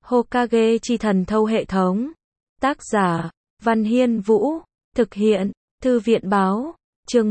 Hokage chi thần thâu hệ thống. Tác giả, Văn Hiên Vũ. Thực hiện, Thư viện báo. Chương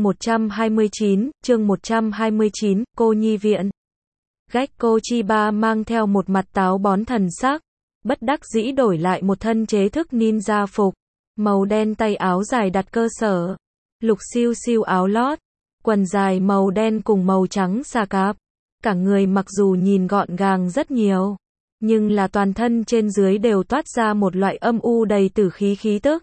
129, cô nhi viện. Gekko Chiba mang theo một mặt táo bón thần sắc, bất đắc dĩ đổi lại một thân chế thức ninja phục, màu đen tay áo dài đặt cơ sở, lục siêu siêu áo lót, quần dài màu đen cùng màu trắng xà cạp. Cả người mặc dù nhìn gọn gàng rất nhiều, nhưng là toàn thân trên dưới đều toát ra một loại âm u đầy tử khí tức.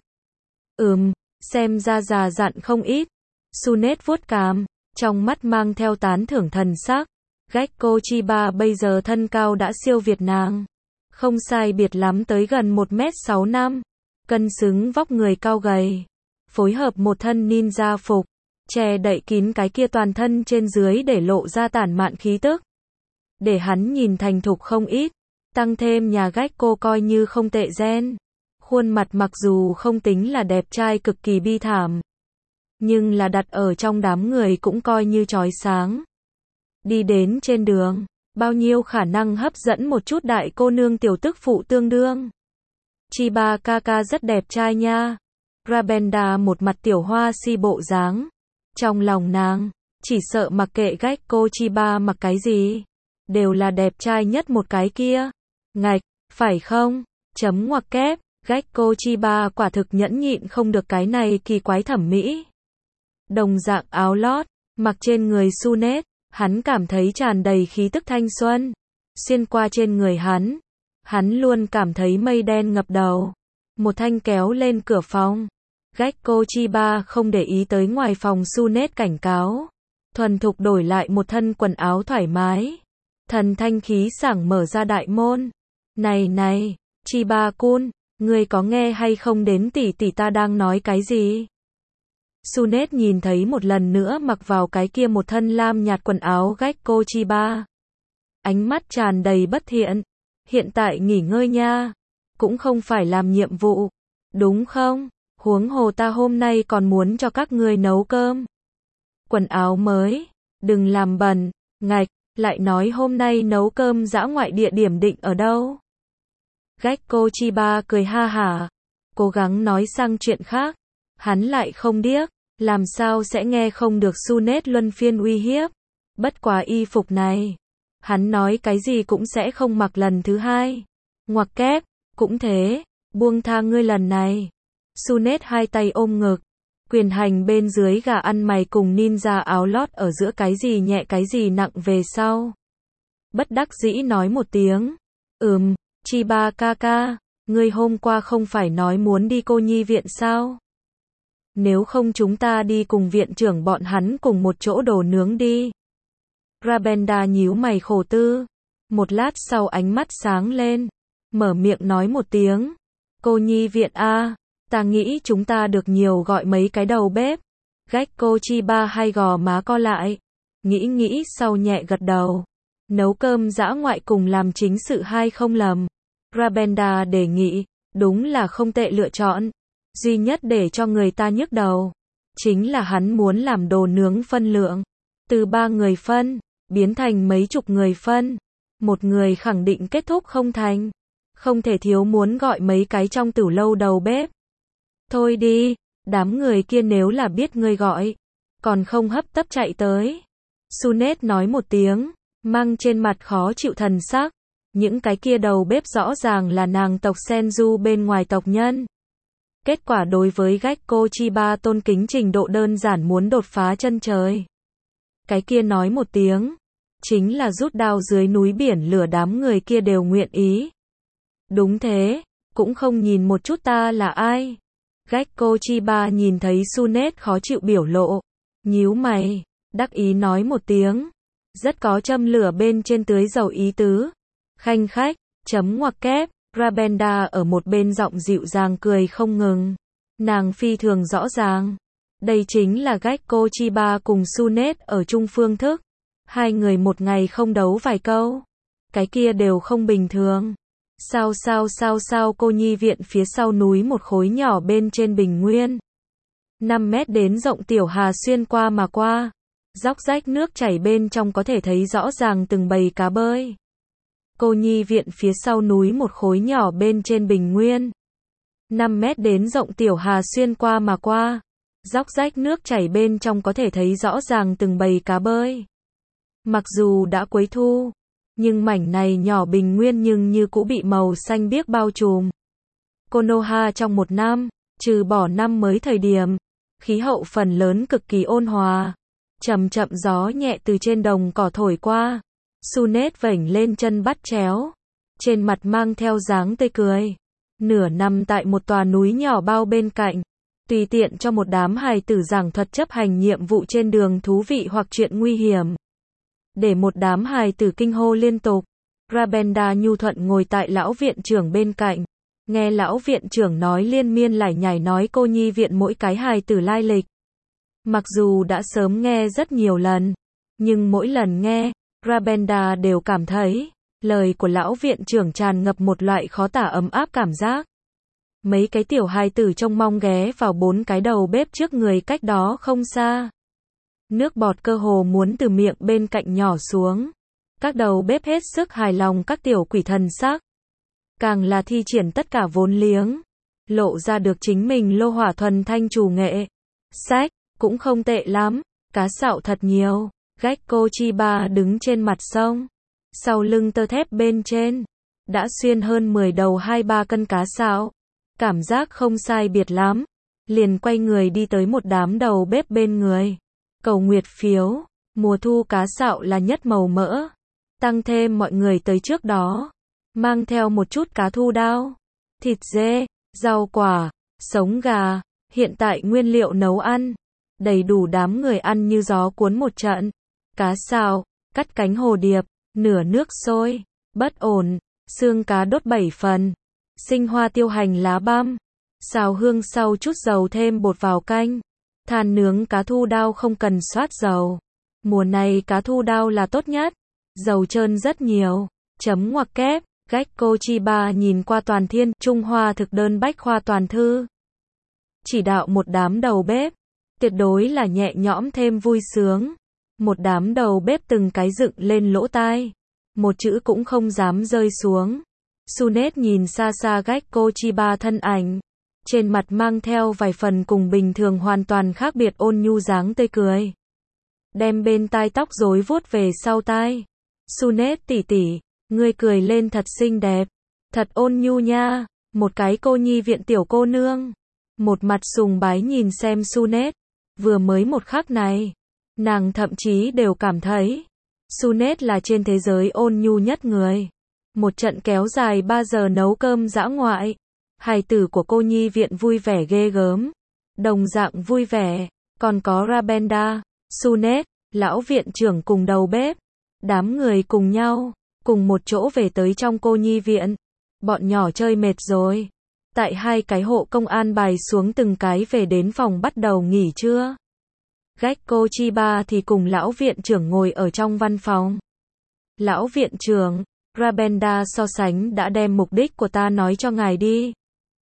Xem ra già dặn không ít. Tsunade vuốt cằm, trong mắt mang theo tán thưởng thần sắc. Gekko Chiba bây giờ thân cao đã siêu việt nàng, không sai biệt lắm tới gần 1m65, cân xứng vóc người cao gầy, phối hợp một thân ninja phục, che đậy kín cái kia toàn thân trên dưới để lộ ra tản mạn khí tức, để hắn nhìn thành thục không ít. Tăng thêm nhà Gekko coi như không tệ gen, khuôn mặt mặc dù không tính là đẹp trai cực kỳ bi thảm, nhưng là đặt ở trong đám người cũng coi như chói sáng. Đi đến trên đường, bao nhiêu khả năng hấp dẫn một chút đại cô nương tiểu tức phụ tương đương. Chiba kaka rất đẹp trai nha. Rabenda một mặt tiểu hoa si bộ dáng. Trong lòng nàng, chỉ sợ mặc kệ Gekko Chiba mặc cái gì, đều là đẹp trai nhất một cái kia. Ngạch, phải không? Chấm ngoặc kép, Gekko Chiba quả thực nhẫn nhịn không được cái này kỳ quái thẩm mỹ. Đồng dạng áo lót, mặc trên người Tsunade, hắn cảm thấy tràn đầy khí tức thanh xuân. Xuyên qua trên người hắn luôn cảm thấy mây đen ngập đầu. Một thanh kéo lên cửa phòng. Gekko Chiba không để ý tới ngoài phòng Tsunade cảnh cáo, thuần thục đổi lại một thân quần áo thoải mái. Thần thanh khí sảng mở ra đại môn. Này, Chiba-kun, ngươi có nghe hay không đến tỷ tỷ ta đang nói cái gì? Tsunade nhìn thấy một lần nữa mặc vào cái kia một thân lam nhạt quần áo Gekko Chiba. Ánh mắt tràn đầy bất thiện. Hiện tại nghỉ ngơi nha. Cũng không phải làm nhiệm vụ. Đúng không? Huống hồ ta hôm nay còn muốn cho các ngươi nấu cơm. Quần áo mới. Đừng làm bẩn. Ngạch, lại nói hôm nay nấu cơm dã ngoại địa điểm định ở đâu? Gekko Chiba cười ha hả, cố gắng nói sang chuyện khác. Hắn lại không điếc, làm sao sẽ nghe không được Tsunade luân phiên uy hiếp. Bất quá y phục này, hắn nói cái gì cũng sẽ không mặc lần thứ hai. Ngoặc kép, cũng thế, buông tha ngươi lần này. Tsunade hai tay ôm ngực, quyền hành bên dưới gà ăn mày cùng ninja áo lót ở giữa cái gì nhẹ cái gì nặng về sau. Bất đắc dĩ nói một tiếng. Chiba kaka, ngươi hôm qua không phải nói muốn đi cô nhi viện sao? Nếu không chúng ta đi cùng viện trưởng bọn hắn cùng một chỗ đồ nướng đi. Rabenda nhíu mày khổ tư. Một lát sau ánh mắt sáng lên, mở miệng nói một tiếng. Cô nhi viện a, ta nghĩ chúng ta được nhiều gọi mấy cái đầu bếp. Gekko Chiba hay gò má co lại. Nghĩ sau nhẹ gật đầu. Nấu cơm dã ngoại cùng làm chính sự hay không lầm. Rabenda đề nghị, đúng là không tệ lựa chọn. Duy nhất để cho người ta nhức đầu, chính là hắn muốn làm đồ nướng phân lượng. Từ 3 người phân, biến thành mấy chục người phân. Một người khẳng định kết thúc không thành. Không thể thiếu muốn gọi mấy cái trong tửu lâu đầu bếp. Thôi đi, đám người kia nếu là biết ngươi gọi, còn không hấp tấp chạy tới. Tsunade nói một tiếng, mang trên mặt khó chịu thần sắc. Những cái kia đầu bếp rõ ràng là nàng tộc Senju bên ngoài tộc nhân. Kết quả đối với Gekko Chiba tôn kính trình độ đơn giản muốn đột phá chân trời. Cái kia nói một tiếng, chính là rút đao dưới núi biển lửa, đám người kia đều nguyện ý. Đúng thế, cũng không nhìn một chút ta là ai. Gekko Chiba nhìn thấy Tsunade khó chịu biểu lộ, nhíu mày, đắc ý nói một tiếng, rất có châm lửa bên trên tưới dầu ý tứ. Khanh khách, chấm ngoặc kép, Rabenda ở một bên giọng dịu dàng cười không ngừng. Nàng phi thường rõ ràng, đây chính là Gekko Chiba cùng Tsunade ở chung phương thức. Hai người một ngày không đấu vài câu, cái kia đều không bình thường. Sao cô nhi viện phía sau núi một khối nhỏ bên trên bình nguyên. 5 mét đến rộng tiểu hà xuyên qua mà qua. Róc rách nước chảy bên trong có thể thấy rõ ràng từng bầy cá bơi. Cô nhi viện phía sau núi một khối nhỏ bên trên bình nguyên. 5 mét đến rộng tiểu hà xuyên qua mà qua. Róc rách nước chảy bên trong có thể thấy rõ ràng từng bầy cá bơi. Mặc dù đã cuối thu, nhưng mảnh này nhỏ bình nguyên nhưng như cũ bị màu xanh biếc bao trùm. Konoha trong một năm, trừ bỏ năm mới thời điểm, khí hậu phần lớn cực kỳ ôn hòa. Chậm chậm gió nhẹ từ trên đồng cỏ thổi qua. Sunet vểnh lên chân bắt chéo. Trên mặt mang theo dáng tươi cười. Nửa nằm tại một tòa núi nhỏ bao bên cạnh. Tùy tiện cho một đám hài tử giảng thuật chấp hành nhiệm vụ trên đường thú vị hoặc chuyện nguy hiểm. Để một đám hài tử kinh hô liên tục. Rabenda nhu thuận ngồi tại lão viện trưởng bên cạnh. Nghe lão viện trưởng nói liên miên lải nhải nói cô nhi viện mỗi cái hài tử lai lịch. Mặc dù đã sớm nghe rất nhiều lần, nhưng mỗi lần nghe, Rabenda đều cảm thấy, lời của lão viện trưởng tràn ngập một loại khó tả ấm áp cảm giác. Mấy cái tiểu hài tử trông mong ghé vào 4 cái đầu bếp trước người cách đó không xa. Nước bọt cơ hồ muốn từ miệng bên cạnh nhỏ xuống. Các đầu bếp hết sức hài lòng các tiểu quỷ thần sắc. Càng là thi triển tất cả vốn liếng, lộ ra được chính mình lô hỏa thuần thanh chủ nghệ. Sách, cũng không tệ lắm, cá sạo thật nhiều. Gekko Chiba đứng trên mặt sông. Sau lưng tơ thép bên trên, đã xuyên hơn 10 đầu 2-3 cân cá sạo. Cảm giác không sai biệt lắm. Liền quay người đi tới một đám đầu bếp bên người. Cầu nguyệt phiếu, mùa thu cá sạo là nhất màu mỡ. Tăng thêm mọi người tới trước đó. Mang theo một chút cá thu đao, thịt dê, rau quả, sống gà, hiện tại nguyên liệu nấu ăn. Đầy đủ đám người ăn như gió cuốn một trận. Cá sạo, cắt cánh hồ điệp, nửa nước sôi, bất ổn, xương cá đốt 7 phần. Sinh hoa tiêu hành lá băm, xào hương sau chút dầu thêm bột vào canh. Than nướng cá thu đao không cần xoát dầu. Mùa này cá thu đao là tốt nhất. Dầu trơn rất nhiều. Chấm ngoặc kép. Gekko Chiba nhìn qua toàn thiên, Trung Hoa thực đơn bách khoa toàn thư. Chỉ đạo một đám đầu bếp. Tuyệt đối là nhẹ nhõm thêm vui sướng. Một đám đầu bếp từng cái dựng lên lỗ tai. Một chữ cũng không dám rơi xuống. Sunet nhìn xa xa Gekko Chiba thân ảnh. Trên mặt mang theo vài phần cùng bình thường hoàn toàn khác biệt ôn nhu dáng tươi cười. Đem bên tai tóc rối vuốt về sau tai. Sunet tỷ tỷ, ngươi cười lên thật xinh đẹp. Thật ôn nhu nha. Một cái cô nhi viện tiểu cô nương. Một mặt sùng bái nhìn xem Sunet. Vừa mới một khắc này, nàng thậm chí đều cảm thấy Sunet là trên thế giới ôn nhu nhất người. Một trận kéo dài 3 giờ nấu cơm dã ngoại. Hài tử của cô nhi viện vui vẻ ghê gớm. Đồng dạng vui vẻ. Còn có Rabenda, Sunet, lão viện trưởng cùng đầu bếp. Đám người cùng nhau, cùng một chỗ về tới trong cô nhi viện. Bọn nhỏ chơi mệt rồi. Tại 2 cái hộ công an bài xuống từng cái về đến phòng bắt đầu nghỉ trưa. Gekko Chiba thì cùng lão viện trưởng ngồi ở trong văn phòng. Lão viện trưởng, Rabenda so sánh đã đem mục đích của ta nói cho ngài đi.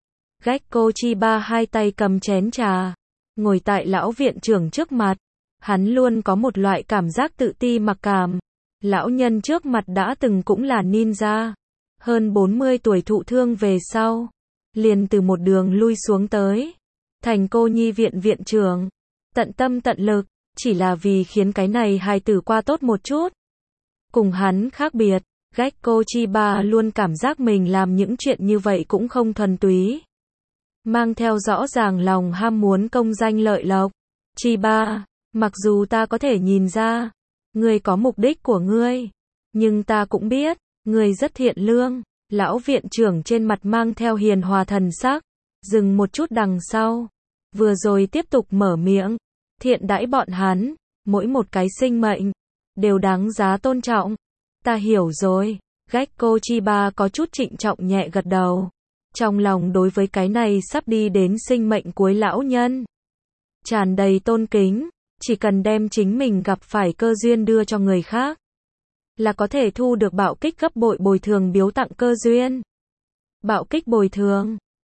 Gekko Chiba hai tay cầm chén trà, ngồi tại lão viện trưởng trước mặt. Hắn luôn có một loại cảm giác tự ti mặc cảm. Lão nhân trước mặt đã từng cũng là ninja. Hơn 40 tuổi thụ thương về sau. Liền từ một đường lui xuống tới. Thành cô nhi viện viện trưởng. Tận tâm tận lực. Chỉ là vì khiến cái này hài tử qua tốt một chút. Cùng hắn khác biệt. Gekko Chiba luôn cảm giác mình làm những chuyện như vậy cũng không thuần túy. Mang theo rõ ràng lòng ham muốn công danh lợi lộc. Chiba, mặc dù ta có thể nhìn ra, ngươi có mục đích của ngươi, nhưng ta cũng biết, ngươi rất thiện lương. Lão viện trưởng trên mặt mang theo hiền hòa thần sắc, dừng một chút đằng sau. Vừa rồi tiếp tục mở miệng, thiện đãi bọn hắn, mỗi một cái sinh mệnh, đều đáng giá tôn trọng. Ta hiểu rồi. Gekko Chiba có chút trịnh trọng nhẹ gật đầu. Trong lòng đối với cái này sắp đi đến sinh mệnh cuối lão nhân, tràn đầy tôn kính. Chỉ cần đem chính mình gặp phải cơ duyên đưa cho người khác, là có thể thu được bạo kích gấp bội bồi thường biếu tặng cơ duyên. Bạo kích bồi thường,